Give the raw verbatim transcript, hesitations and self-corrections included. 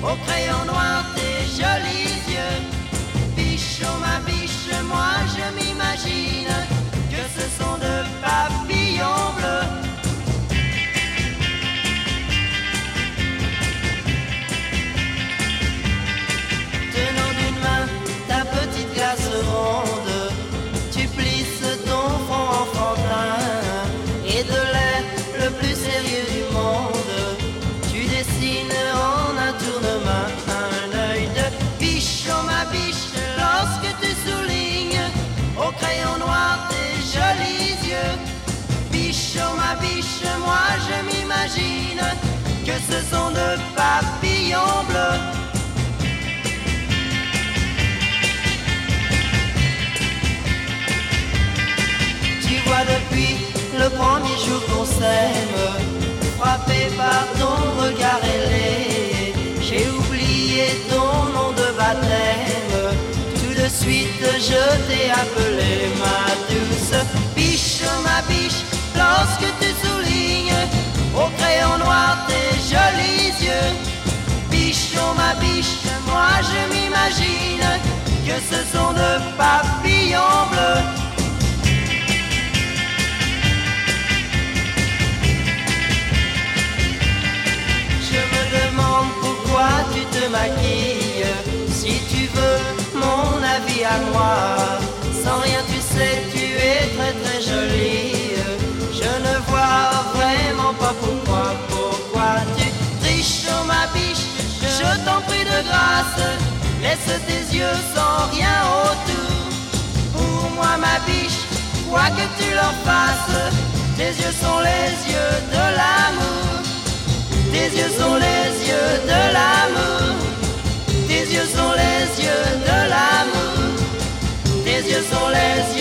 au crayon noir tes jolis yeux. Biche, oh ma biche, moi je m'imagine que ce sont de papillons bleus. Tenant d'une main ta petite glace ronde, tu plisses ton front enfantin et de l'air le plus sérieux du monde, tu dessines en un tournement un œil de biche, oh ma biche, lorsque tu soulignes au crayon noir tes jolis yeux. Biche, oh ma biche, moi je m'imagine que ce sont de papillons bleus. Tu vois depuis le premier jour qu'on s'aime, frappé par ton regard ailé, j'ai oublié ton nom de baptême. Tout de suite je t'ai appelé ma douce biche, oh ma biche, lorsque tu soulignes au crayon noir tes jolis yeux. Biche, oh ma biche, moi je m'imagine que ce sont de papillons bleus. Je me demande pourquoi tu te maquilles, si tu veux mon avis à moi. Sans rien tu sais, tu es très très jolie. Je ne vois vraiment pas pourquoi, pourquoi tu triches, oh ma biche. Je t'en prie de grâce, laisse tes yeux sans rien autour. Pour moi ma biche, quoi que tu leur fasses, tes yeux sont les yeux de l'amour. Tes yeux sont les yeux de l'amour. Tes yeux sont les yeux de l'amour. Tes yeux sont les yeux